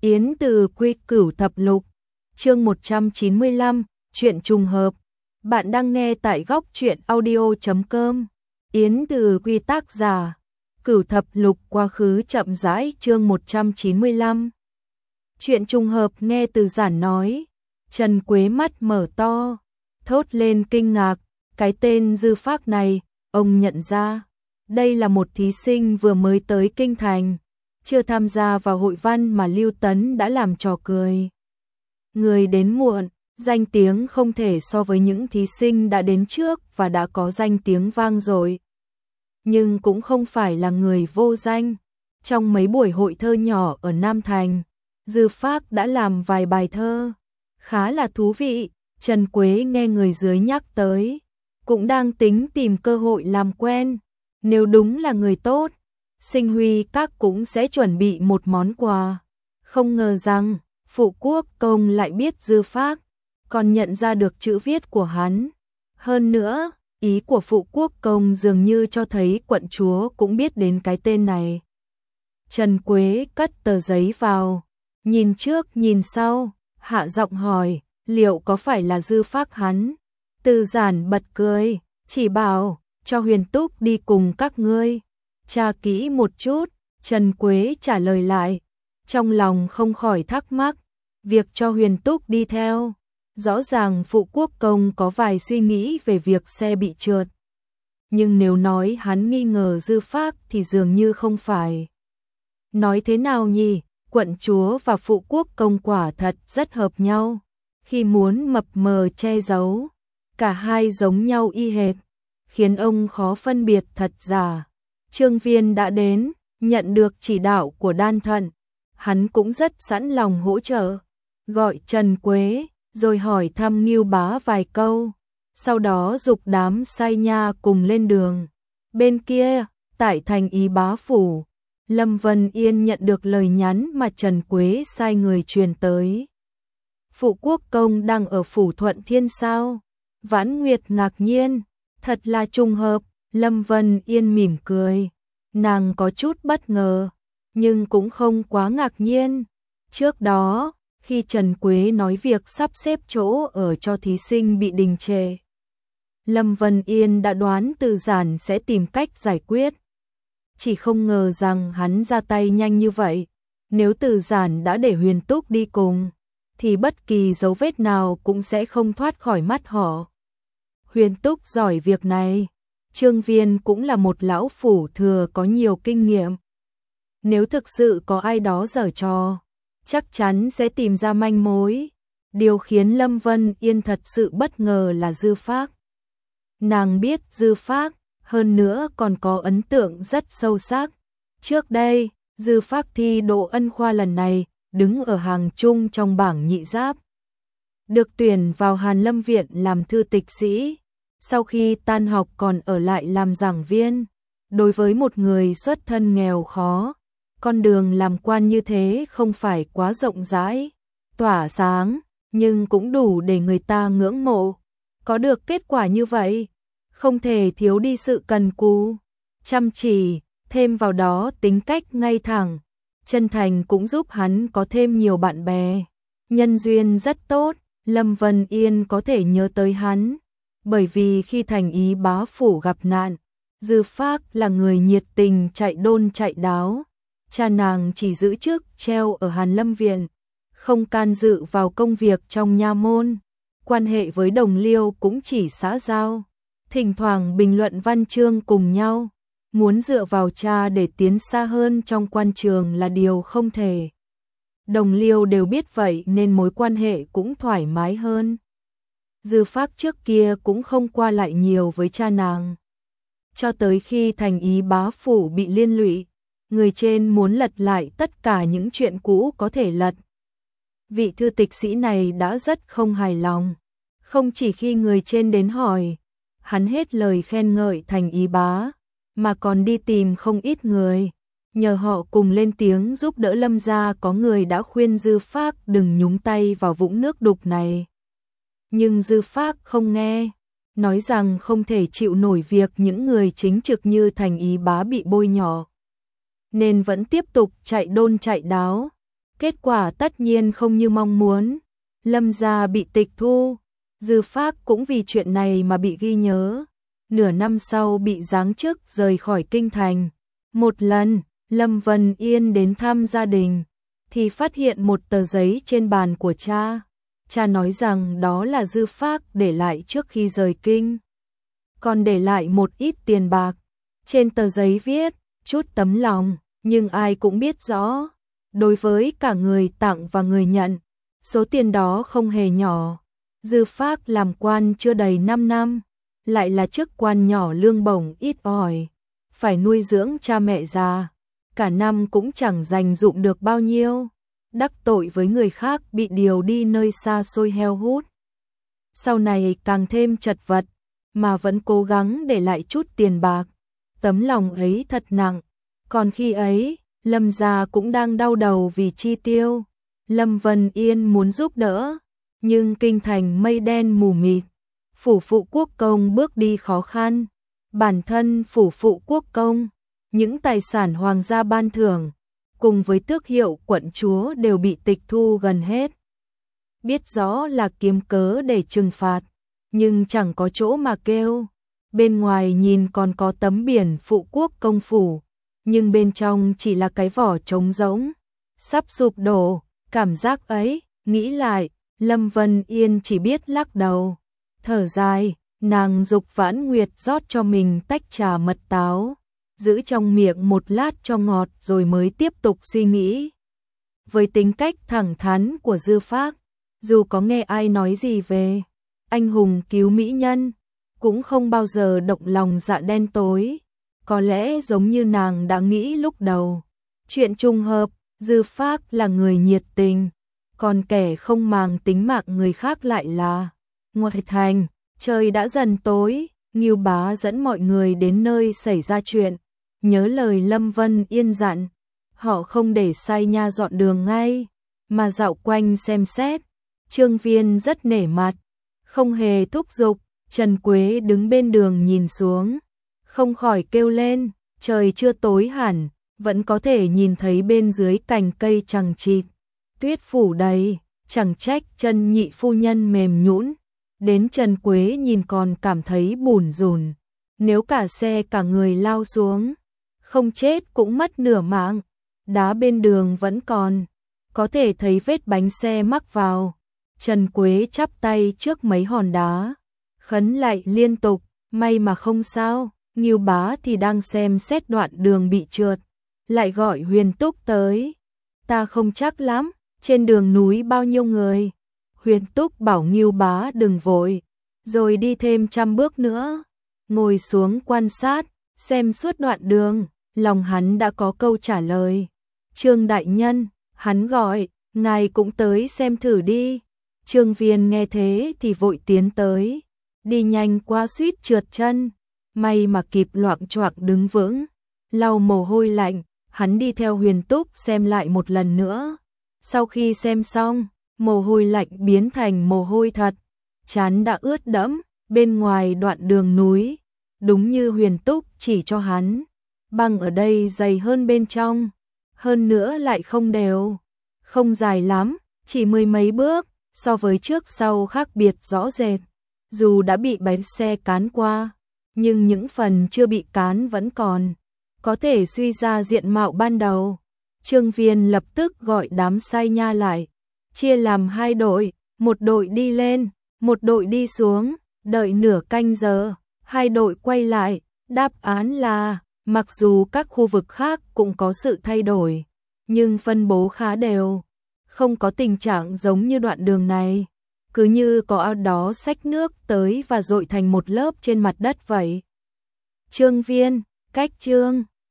Yến Từ Quy Cửu Thập Lục, chương 195, chuyện trùng hợp. Bạn đang nghe tại góc truyện audio.com. Yến Từ Quy tác giả, Cửu Thập Lục quá khứ chậm rãi chương 195. Chuyện trùng hợp nghe Từ Giản nói, Trần Quế mắt mở to, thốt lên kinh ngạc, cái tên Dư Phác này, ông nhận ra. Đây là một thí sinh vừa mới tới Kinh Thành, chưa tham gia vào hội văn mà Lưu Tấn đã làm trò cười. Người đến muộn, danh tiếng không thể so với những thí sinh đã đến trước và đã có danh tiếng vang dội. Nhưng cũng không phải là người vô danh. Trong mấy buổi hội thơ nhỏ ở Nam Thành, Dư Phác đã làm vài bài thơ, khá là thú vị. Trần Quế nghe người dưới nhắc tới, cũng đang tính tìm cơ hội làm quen. Nếu đúng là người tốt, Sinh Huy các cũng sẽ chuẩn bị một món quà. Không ngờ rằng, Phụ Quốc Công lại biết Dư Phác, còn nhận ra được chữ viết của hắn. Hơn nữa, ý của Phụ Quốc Công dường như cho thấy quận chúa cũng biết đến cái tên này. Trần Quế cất tờ giấy vào, nhìn trước nhìn sau, hạ giọng hỏi, liệu có phải là Dư Phác hắn? Từ Giản bật cười, chỉ bảo, cho Huyền Túc đi cùng các ngươi. Tra kỹ một chút, Trần Quế trả lời lại, trong lòng không khỏi thắc mắc, việc cho Huyền Túc đi theo. Rõ ràng Phụ Quốc Công có vài suy nghĩ về việc xe bị trượt. Nhưng nếu nói hắn nghi ngờ Dư Phác thì dường như không phải. Nói thế nào nhỉ, quận chúa và Phụ Quốc Công quả thật rất hợp nhau. Khi muốn mập mờ che giấu, cả hai giống nhau y hệt, khiến ông khó phân biệt thật giả. Trương Viên đã đến, nhận được chỉ đạo của Đan Thận, hắn cũng rất sẵn lòng hỗ trợ, gọi Trần Quế, rồi hỏi thăm Ngưu Bá vài câu, sau đó giục đám sai nha cùng lên đường. Bên kia, tại thành Ý Bá phủ, Lâm Vân Yên nhận được lời nhắn mà Trần Quế sai người truyền tới. Phụ Quốc Công đang ở phủ Thuận Thiên sao? Vãn Nguyệt ngạc nhiên, thật là trùng hợp. Lâm Vân Yên mỉm cười, nàng có chút bất ngờ, nhưng cũng không quá ngạc nhiên. Trước đó, khi Trần Quế nói việc sắp xếp chỗ ở cho thí sinh bị đình trệ, Lâm Vân Yên đã đoán Từ Giản sẽ tìm cách giải quyết. Chỉ không ngờ rằng hắn ra tay nhanh như vậy. Nếu Từ Giản đã để Huyền Túc đi cùng, thì bất kỳ dấu vết nào cũng sẽ không thoát khỏi mắt họ. Huyền Túc giỏi việc này. Trương Viên cũng là một lão phủ thừa có nhiều kinh nghiệm. Nếu thực sự có ai đó giở trò, chắc chắn sẽ tìm ra manh mối. Điều khiến Lâm Vân Yên thật sự bất ngờ là Dư Phác. Nàng biết Dư Phác, hơn nữa còn có ấn tượng rất sâu sắc. Trước đây, Dư Phác thi đỗ ân khoa lần này, đứng ở hàng chung trong bảng nhị giáp. Được tuyển vào Hàn Lâm Viện làm thư tịch sĩ. Sau khi tan học còn ở lại làm giảng viên. Đối với một người xuất thân nghèo khó, con đường làm quan như thế không phải quá rộng rãi, tỏa sáng, nhưng cũng đủ để người ta ngưỡng mộ. Có được kết quả như vậy, không thể thiếu đi sự cần cù, chăm chỉ, thêm vào đó tính cách ngay thẳng, chân thành cũng giúp hắn có thêm nhiều bạn bè. Nhân duyên rất tốt, Lâm Vân Yên có thể nhớ tới hắn. Bởi vì khi thành Ý Bá phủ gặp nạn, Dư Phác là người nhiệt tình chạy đôn chạy đáo. Cha nàng chỉ giữ chức treo ở Hàn Lâm Viện, không can dự vào công việc trong nha môn. Quan hệ với đồng liêu cũng chỉ xã giao, thỉnh thoảng bình luận văn chương cùng nhau. Muốn dựa vào cha để tiến xa hơn trong quan trường là điều không thể. Đồng liêu đều biết vậy nên mối quan hệ cũng thoải mái hơn. Dư Phác trước kia cũng không qua lại nhiều với cha nàng. Cho tới khi thành Ý Bá phủ bị liên lụy, người trên muốn lật lại tất cả những chuyện cũ có thể lật. Vị thư tịch sĩ này đã rất không hài lòng. Không chỉ khi người trên đến hỏi, hắn hết lời khen ngợi thành Ý Bá, mà còn đi tìm không ít người. Nhờ họ cùng lên tiếng giúp đỡ Lâm gia, có người đã khuyên Dư Phác đừng nhúng tay vào vũng nước đục này. Nhưng Dư Phác không nghe, nói rằng không thể chịu nổi việc những người chính trực như thành Ý Bá bị bôi nhọ, nên vẫn tiếp tục chạy đôn chạy đáo. Kết quả tất nhiên không như mong muốn, Lâm gia bị tịch thu, Dư Phác cũng vì chuyện này mà bị ghi nhớ. Nửa năm sau bị giáng chức rời khỏi kinh thành. Một lần, Lâm Vân Yên đến thăm gia đình, thì phát hiện một tờ giấy trên bàn của cha. Cha nói rằng đó là Dư Phác để lại trước khi rời kinh. Còn để lại một ít tiền bạc. Trên tờ giấy viết, chút tấm lòng, nhưng ai cũng biết rõ. Đối với cả người tặng và người nhận, số tiền đó không hề nhỏ. Dư Phác làm quan chưa đầy 5 năm, lại là chức quan nhỏ lương bổng ít ỏi, phải nuôi dưỡng cha mẹ già, cả năm cũng chẳng dành dụm được bao nhiêu, đắc tội với người khác bị điều đi nơi xa xôi heo hút. Sau này càng thêm chật vật, mà vẫn cố gắng để lại chút tiền bạc, tấm lòng ấy thật nặng, còn khi ấy, Lâm gia cũng đang đau đầu vì chi tiêu, Lâm Vân Yên muốn giúp đỡ, nhưng kinh thành mây đen mù mịt, phủ phụ quốc công bước đi khó khăn, bản thân phủ phụ quốc công, những tài sản hoàng gia ban thưởng, cùng với tước hiệu quận chúa đều bị tịch thu gần hết. Biết rõ là kiếm cớ để trừng phạt, nhưng chẳng có chỗ mà kêu. Bên ngoài nhìn còn có tấm biển phụ quốc công phủ, nhưng bên trong chỉ là cái vỏ trống rỗng, sắp sụp đổ. Cảm giác ấy, nghĩ lại, Lâm Vân Yên chỉ biết lắc đầu, thở dài, nàng dục Vãn Nguyệt rót cho mình tách trà mật táo, giữ trong miệng một lát cho ngọt rồi mới tiếp tục suy nghĩ. Với tính cách thẳng thắn của Dư Phác, dù có nghe ai nói gì về anh hùng cứu mỹ nhân, cũng không bao giờ động lòng dạ đen tối, có lẽ giống như nàng đã nghĩ lúc đầu. Chuyện trùng hợp, Dư Phác là người nhiệt tình, còn kẻ không màng tính mạng người khác lại là ngoại thành. Trời đã dần tối, Ngưu Bá dẫn mọi người đến nơi xảy ra chuyện, nhớ lời Lâm Vân Yên dặn, họ không để sai nha dọn đường ngay, mà dạo quanh xem xét. Trương Viên rất nể mặt, không hề thúc giục. Trần Quế đứng bên đường nhìn xuống, không khỏi kêu lên, trời chưa tối hẳn, vẫn có thể nhìn thấy bên dưới cành cây chằng chịt, tuyết phủ đầy, chẳng trách chân nhị phu nhân mềm nhũn. Đến Trần Quế nhìn còn cảm thấy bủn rủn, nếu cả xe cả người lao xuống, không chết cũng mất nửa mạng. Đá bên đường vẫn còn, có thể thấy vết bánh xe mắc vào. Trần Quế chắp tay trước mấy hòn đá, khấn lại liên tục, may mà không sao. Ngưu Bá thì đang xem xét đoạn đường bị trượt, lại gọi Huyền Túc tới. Ta không chắc lắm, trên đường núi bao nhiêu người. Huyền Túc bảo Ngưu Bá đừng vội, rồi đi thêm 100 bước nữa, ngồi xuống quan sát, xem suốt đoạn đường, lòng hắn đã có câu trả lời. Trương đại nhân, hắn gọi, ngài cũng tới xem thử đi. Trương Viên nghe thế thì vội tiến tới, đi nhanh qua suýt trượt chân, may mà kịp loạng choạng đứng vững, lau mồ hôi lạnh, hắn đi theo Huyền Túc xem lại một lần nữa. Sau khi xem xong, mồ hôi lạnh biến thành mồ hôi thật, trán đã ướt đẫm. Bên ngoài đoạn đường núi, đúng như Huyền Túc chỉ cho hắn, băng ở đây dày hơn bên trong, hơn nữa lại không đều, không dài lắm, chỉ 10 mấy bước, so với trước sau khác biệt rõ rệt. Dù đã bị bánh xe cán qua, nhưng những phần chưa bị cán vẫn còn, có thể suy ra diện mạo ban đầu. Trương Viên lập tức gọi đám sai nha lại, chia làm 2 đội, một đội đi lên, một đội đi xuống, đợi nửa canh giờ, 2 đội quay lại, đáp án là, mặc dù các khu vực khác cũng có sự thay đổi, nhưng phân bố khá đều, không có tình trạng giống như đoạn đường này, cứ như có ai đó xách nước tới và dội thành một lớp trên mặt đất vậy. Trương Viên, cách Trương